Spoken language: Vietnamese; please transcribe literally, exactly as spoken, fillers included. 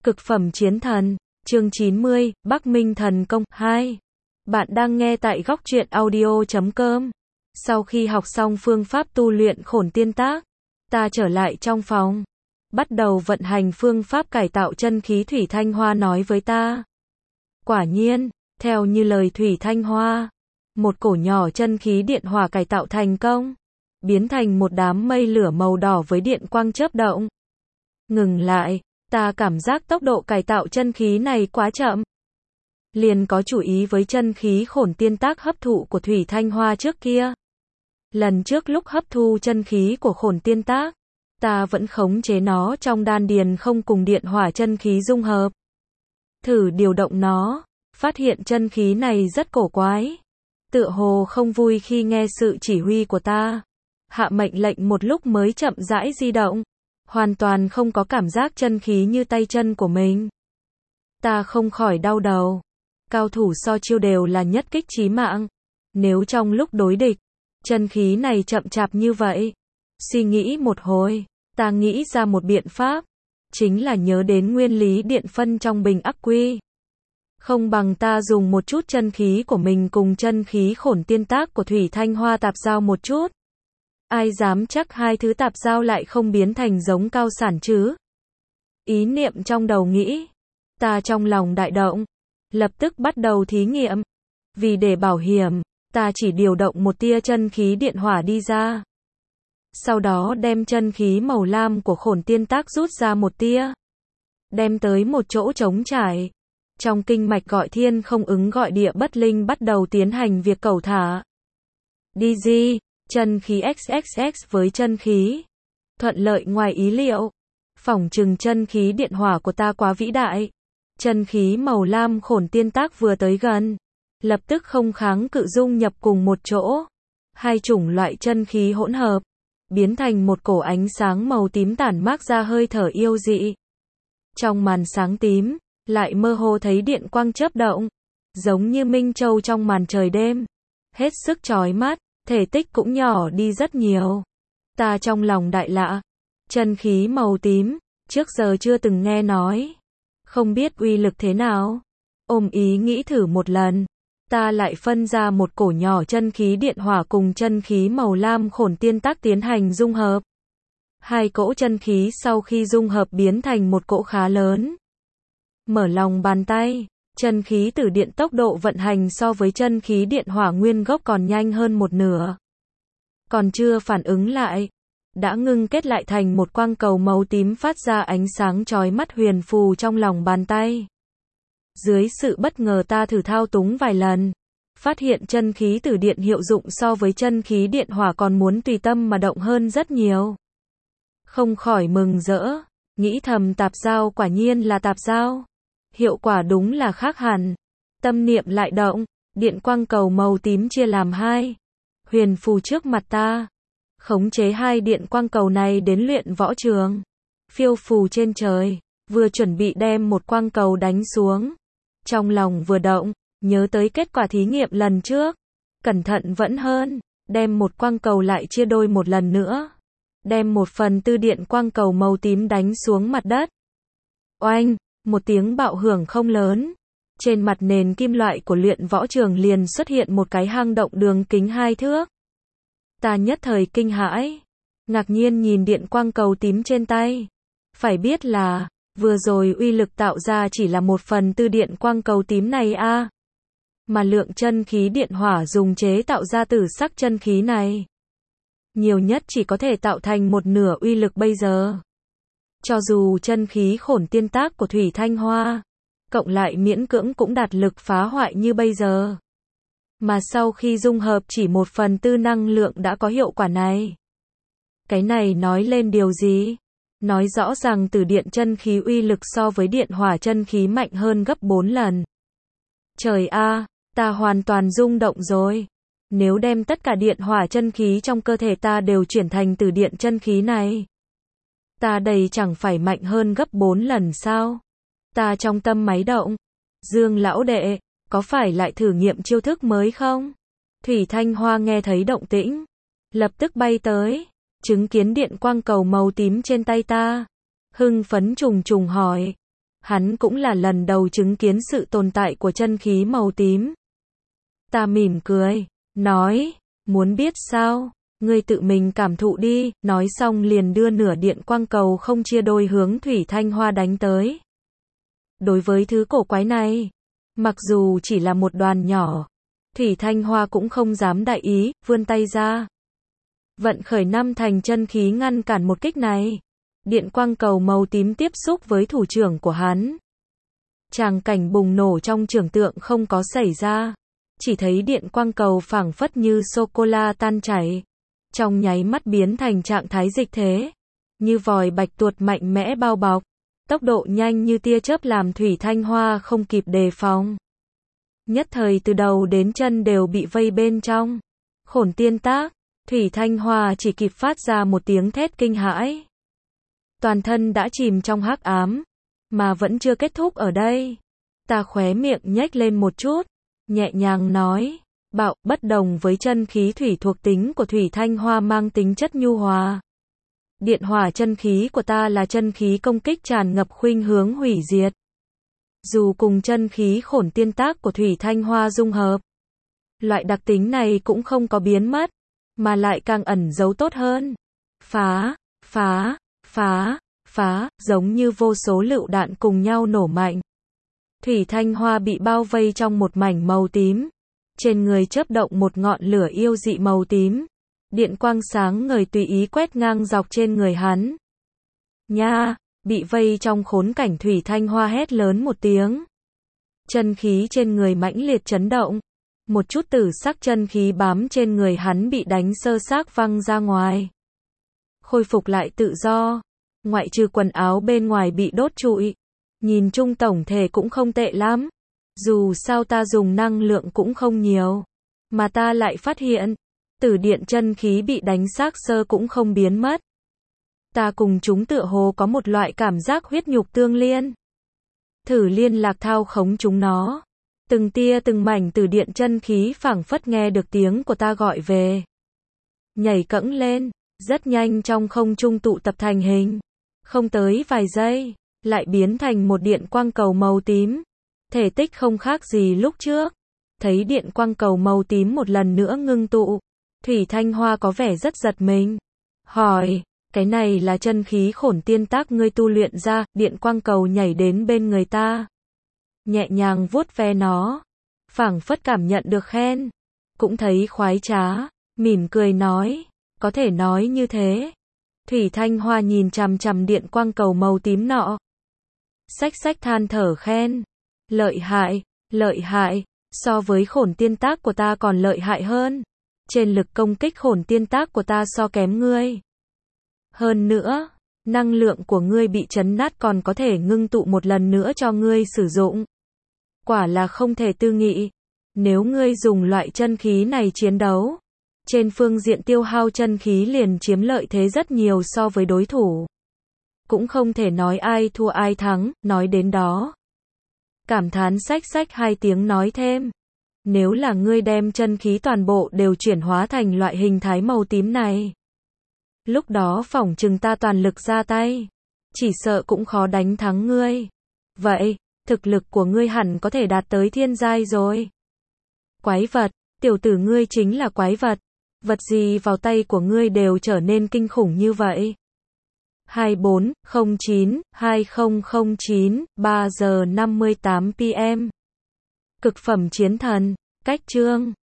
Cực phẩm chiến thần, chương chín mươi, Bắc Minh thần công, hai. Bạn đang nghe tại góc truyện audio chấm com. Sau khi học xong phương pháp tu luyện khổn tiên tác, ta trở lại trong phòng. Bắt đầu vận hành phương pháp cải tạo chân khí. Thủy Thanh Hoa nói với ta. Quả nhiên, theo như lời Thủy Thanh Hoa, một cổ nhỏ chân khí điện hỏa cải tạo thành công, biến thành một đám mây lửa màu đỏ với điện quang chớp động. Ngừng lại, ta cảm giác tốc độ cải tạo chân khí này quá chậm. Liền có chú ý với chân khí khổn tiên tác hấp thụ của Thủy Thanh Hoa trước kia. Lần trước lúc hấp thu chân khí của khổn tiên tác, ta vẫn khống chế nó trong đan điền không cùng điện hỏa chân khí dung hợp. Thử điều động nó, phát hiện chân khí này rất cổ quái. Tựa hồ không vui khi nghe sự chỉ huy của ta. Hạ mệnh lệnh một lúc mới chậm rãi di động. Hoàn toàn không có cảm giác chân khí như tay chân của mình. Ta không khỏi đau đầu. Cao thủ so chiêu đều là nhất kích chí mạng. Nếu trong lúc đối địch, chân khí này chậm chạp như vậy. Suy nghĩ một hồi, ta nghĩ ra một biện pháp. Chính là nhớ đến nguyên lý điện phân trong bình ắc quy. Không bằng ta dùng một chút chân khí của mình cùng chân khí khổn tiên tác của Thủy Thanh Hoa tạp giao một chút. Ai dám chắc hai thứ tạp giao lại không biến thành giống cao sản chứ? Ý niệm trong đầu nghĩ. Ta trong lòng đại động. Lập tức bắt đầu thí nghiệm. Vì để bảo hiểm, ta chỉ điều động một tia chân khí điện hỏa đi ra. Sau đó đem chân khí màu lam của khổn tiên tác rút ra một tia. Đem tới một chỗ trống trải. Trong kinh mạch gọi thiên không ứng gọi địa bất linh bắt đầu tiến hành việc cẩu thả. Đi di, chân khí xx xx với chân khí. Thuận lợi ngoài ý liệu. Phỏng chừng chân khí điện hỏa của ta quá vĩ đại. Chân khí màu lam khổn tiên tác vừa tới gần. Lập tức không kháng cự dung nhập cùng một chỗ. Hai chủng loại chân khí hỗn hợp. Biến thành một cổ ánh sáng màu tím tản mát ra hơi thở yêu dị. Trong màn sáng tím, lại mơ hồ thấy điện quang chớp động. Giống như minh châu trong màn trời đêm. Hết sức chói mắt, thể tích cũng nhỏ đi rất nhiều. Ta trong lòng đại lạ. Chân khí màu tím, trước giờ chưa từng nghe nói. Không biết uy lực thế nào. Ôm ý nghĩ thử một lần. Ta lại phân ra một cổ nhỏ chân khí điện hỏa cùng chân khí màu lam khổn tiên tác tiến hành dung hợp. Hai cỗ chân khí sau khi dung hợp biến thành một cỗ khá lớn. Mở lòng bàn tay, chân khí từ điện tốc độ vận hành so với chân khí điện hỏa nguyên gốc còn nhanh hơn một nửa. Còn chưa phản ứng lại, đã ngưng kết lại thành một quang cầu màu tím phát ra ánh sáng chói mắt huyền phù trong lòng bàn tay. Dưới sự bất ngờ ta thử thao túng vài lần, phát hiện chân khí từ điện hiệu dụng so với chân khí điện hỏa còn muốn tùy tâm mà động hơn rất nhiều. Không khỏi mừng rỡ, nghĩ thầm tạp giao quả nhiên là tạp giao. Hiệu quả đúng là khác hẳn. Tâm niệm lại động, điện quang cầu màu tím chia làm hai. Huyền phù trước mặt ta. Khống chế hai điện quang cầu này đến luyện võ trường. Phiêu phù trên trời, vừa chuẩn bị đem một quang cầu đánh xuống. Trong lòng vừa động, nhớ tới kết quả thí nghiệm lần trước. Cẩn thận vẫn hơn, đem một quang cầu lại chia đôi một lần nữa. Đem một phần tư điện quang cầu màu tím đánh xuống mặt đất. Oanh! Một tiếng bạo hưởng không lớn. Trên mặt nền kim loại của luyện võ trường liền xuất hiện một cái hang động đường kính hai thước. Ta nhất thời kinh hãi. Ngạc nhiên nhìn điện quang cầu tím trên tay. Phải biết là, vừa rồi uy lực tạo ra chỉ là một phần tư điện quang cầu tím này a à. Mà lượng chân khí điện hỏa dùng chế tạo ra tử sắc chân khí này. Nhiều nhất chỉ có thể tạo thành một nửa uy lực bây giờ. Cho dù chân khí khổn tiên tác của Thủy Thanh Hoa, cộng lại miễn cưỡng cũng đạt lực phá hoại như bây giờ. Mà sau khi dung hợp chỉ một phần tư năng lượng đã có hiệu quả này. Cái này nói lên điều gì? Nói rõ rằng từ điện chân khí uy lực so với điện hỏa chân khí mạnh hơn gấp bốn lần. Trời a, ta hoàn toàn rung động rồi. Nếu đem tất cả điện hỏa chân khí trong cơ thể ta đều chuyển thành từ điện chân khí này. Ta đây chẳng phải mạnh hơn gấp bốn lần sao? Ta trong tâm máy động. Dương lão đệ, có phải lại thử nghiệm chiêu thức mới không? Thủy Thanh Hoa nghe thấy động tĩnh. Lập tức bay tới. Chứng kiến điện quang cầu màu tím trên tay ta. Hưng phấn trùng trùng hỏi. Hắn cũng là lần đầu chứng kiến sự tồn tại của chân khí màu tím. Ta mỉm cười, nói, muốn biết sao? Ngươi tự mình cảm thụ đi, nói xong liền đưa nửa điện quang cầu không chia đôi hướng Thủy Thanh Hoa đánh tới. Đối với thứ cổ quái này, mặc dù chỉ là một đoàn nhỏ, Thủy Thanh Hoa cũng không dám đại ý, vươn tay ra. Vận khởi năm thành chân khí ngăn cản một kích này. Điện quang cầu màu tím tiếp xúc với thủ trưởng của hắn. Tràng cảnh bùng nổ trong tưởng tượng không có xảy ra. Chỉ thấy điện quang cầu phảng phất như sô-cô-la tan chảy. Trong nháy mắt biến thành trạng thái dịch thế. Như vòi bạch tuộc mạnh mẽ bao bọc. Tốc độ nhanh như tia chớp làm Thủy Thanh Hoa không kịp đề phòng. Nhất thời từ đầu đến chân đều bị vây bên trong. Khổn tiên tác, Thủy Thanh Hoa chỉ kịp phát ra một tiếng thét kinh hãi. Toàn thân đã chìm trong hắc ám, mà vẫn chưa kết thúc ở đây. Ta khóe miệng nhếch lên một chút, nhẹ nhàng nói, bạo, bất đồng với chân khí thủy thuộc tính của Thủy Thanh Hoa mang tính chất nhu hòa. Điện hỏa chân khí của ta là chân khí công kích tràn ngập khuynh hướng hủy diệt. Dù cùng chân khí khổn tiên tác của Thủy Thanh Hoa dung hợp, loại đặc tính này cũng không có biến mất, mà lại càng ẩn giấu tốt hơn. Phá, phá, phá, phá, giống như vô số lựu đạn cùng nhau nổ mạnh. Thủy Thanh Hoa bị bao vây trong một mảnh màu tím. Trên người chớp động một ngọn lửa yêu dị màu tím. Điện quang sáng ngời tùy ý quét ngang dọc trên người hắn. Nha, bị vây trong khốn cảnh Thủy Thanh Hoa hét lớn một tiếng. Chân khí trên người mãnh liệt chấn động. Một chút tử sắc chân khí bám trên người hắn bị đánh sơ xác văng ra ngoài. Khôi phục lại tự do. Ngoại trừ quần áo bên ngoài bị đốt trụi. Nhìn chung tổng thể cũng không tệ lắm. Dù sao ta dùng năng lượng cũng không nhiều. Mà ta lại phát hiện. Tử điện chân khí bị đánh xác sơ cũng không biến mất. Ta cùng chúng tựa hồ có một loại cảm giác huyết nhục tương liên. Thử liên lạc thao khống chúng nó. Từng tia từng mảnh tử điện chân khí phảng phất nghe được tiếng của ta gọi về. Nhảy cẫng lên, rất nhanh trong không trung tụ tập thành hình. Không tới vài giây, lại biến thành một điện quang cầu màu tím. Thể tích không khác gì lúc trước. Thấy điện quang cầu màu tím một lần nữa ngưng tụ. Thủy Thanh Hoa có vẻ rất giật mình. Hỏi, cái này là chân khí khổn tiên tác ngươi tu luyện ra, điện quang cầu nhảy đến bên người ta. Nhẹ nhàng vuốt ve nó. Phảng phất cảm nhận được khen. Cũng thấy khoái trá. Mỉm cười nói. Có thể nói như thế. Thủy Thanh Hoa nhìn chằm chằm điện quang cầu màu tím nọ. Xách xách than thở khen. Lợi hại, lợi hại. So với khổn tiên tác của ta còn lợi hại hơn. Trên lực công kích khổn tiên tác của ta so kém ngươi. Hơn nữa, năng lượng của ngươi bị chấn nát còn có thể ngưng tụ một lần nữa cho ngươi sử dụng. Quả là không thể tư nghị. Nếu ngươi dùng loại chân khí này chiến đấu, trên phương diện tiêu hao chân khí liền chiếm lợi thế rất nhiều so với đối thủ. Cũng không thể nói ai thua ai thắng, nói đến đó. Cảm thán xách xách hai tiếng nói thêm. Nếu là ngươi đem chân khí toàn bộ đều chuyển hóa thành loại hình thái màu tím này. Lúc đó phỏng chừng ta toàn lực ra tay. Chỉ sợ cũng khó đánh thắng ngươi. Vậy, thực lực của ngươi hẳn có thể đạt tới thiên giai rồi. Quái vật, tiểu tử ngươi chính là quái vật. Vật gì vào tay của ngươi đều trở nên kinh khủng như vậy. hai bốn không chín hai không không chín ba giờ năm mươi tám p m Cực phẩm chiến thần, cách chương